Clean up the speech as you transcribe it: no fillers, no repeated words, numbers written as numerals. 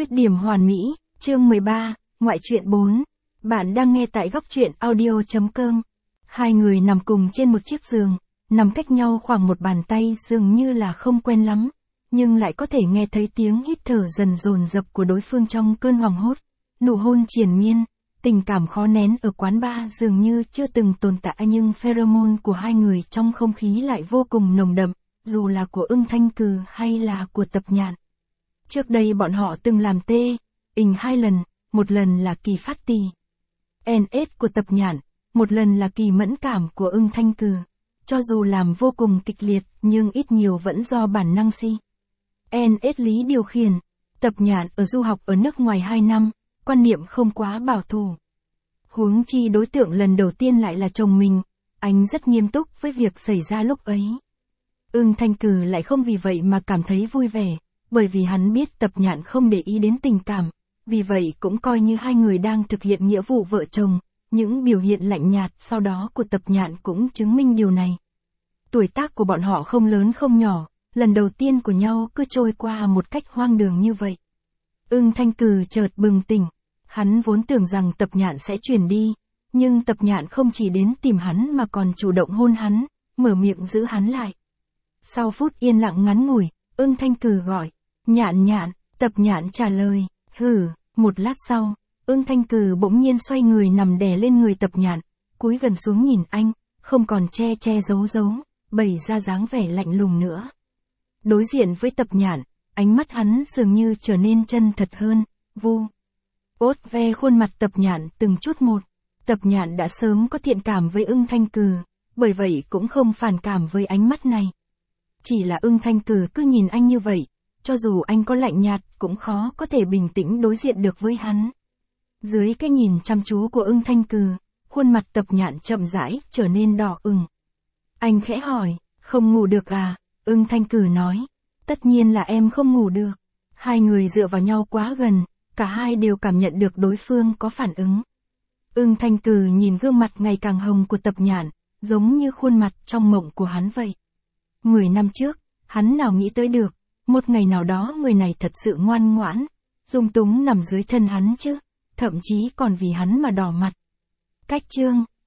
Khuyết điểm hoàn mỹ, chương 13, ngoại truyện 4. Bạn đang nghe tại góc truyện audio.com. Hai người nằm cùng trên một chiếc giường, nằm cách nhau khoảng một bàn tay dường như là không quen lắm, nhưng lại có thể nghe thấy tiếng hít thở dần dồn dập của đối phương trong cơn hoảng hốt. Nụ hôn triền miên, tình cảm khó nén ở quán bar dường như chưa từng tồn tại, nhưng pheromone của hai người trong không khí lại vô cùng nồng đậm, dù là của Ưng Thanh Cừ hay là của Tập Nhạn. Trước đây bọn họ từng làm ing 2 lần, một lần là kỳ phát tì NS của Tập Nhạn, một lần là kỳ mẫn cảm của Ưng Thanh Cừ. Cho dù làm vô cùng kịch liệt nhưng ít nhiều vẫn do bản năng si NS lý điều khiển. Tập Nhạn ở du học ở nước ngoài 2 năm, quan niệm không quá bảo thủ. Huống chi đối tượng lần đầu tiên lại là chồng mình, anh rất nghiêm túc với việc xảy ra lúc ấy. Ưng Thanh Cừ lại không vì vậy mà cảm thấy vui vẻ, bởi vì hắn biết Tập Nhạn không để ý đến tình cảm, vì vậy cũng coi như hai người đang thực hiện nghĩa vụ vợ chồng. Những biểu hiện lạnh nhạt sau đó của Tập Nhạn cũng chứng minh điều này. Tuổi tác của bọn họ không lớn không nhỏ, lần đầu tiên của nhau cứ trôi qua một cách hoang đường như vậy. Ưng Thanh Cừ chợt bừng tỉnh, hắn vốn tưởng rằng Tập Nhạn sẽ chuyển đi, nhưng Tập Nhạn không chỉ đến tìm hắn mà còn chủ động hôn hắn, mở miệng giữ hắn lại. Sau phút yên lặng ngắn ngủi, Ưng Thanh Cừ gọi, Nhạn Nhạn, Tập Nhạn trả lời, hừ. Một lát sau, Ưng Thanh Cừ bỗng nhiên xoay người nằm đè lên người Tập Nhạn, cúi gần xuống nhìn anh, không còn che giấu, bày ra dáng vẻ lạnh lùng nữa. Đối diện với Tập Nhạn, ánh mắt hắn dường như trở nên chân thật hơn, vuốt ve khuôn mặt Tập Nhạn từng chút một. Tập Nhạn đã sớm có thiện cảm với Ưng Thanh Cừ, bởi vậy cũng không phản cảm với ánh mắt này. Chỉ là Ưng Thanh Cừ cứ nhìn anh như vậy, cho dù anh có lạnh nhạt cũng khó có thể bình tĩnh đối diện được với hắn. Dưới cái nhìn chăm chú của Ưng Thanh Cừ, khuôn mặt Tập Nhạn chậm rãi trở nên đỏ ửng. Anh khẽ hỏi, không ngủ được à? Ưng Thanh Cừ nói, tất nhiên là em không ngủ được. Hai người dựa vào nhau quá gần, cả hai đều cảm nhận được đối phương có phản ứng. Ưng Thanh Cừ nhìn gương mặt ngày càng hồng của Tập Nhạn, giống như khuôn mặt trong mộng của hắn vậy. 10 năm trước, hắn nào nghĩ tới được, một ngày nào đó người này thật sự ngoan ngoãn, dung túng nằm dưới thân hắn chứ, thậm chí còn vì hắn mà đỏ mặt. Cách chương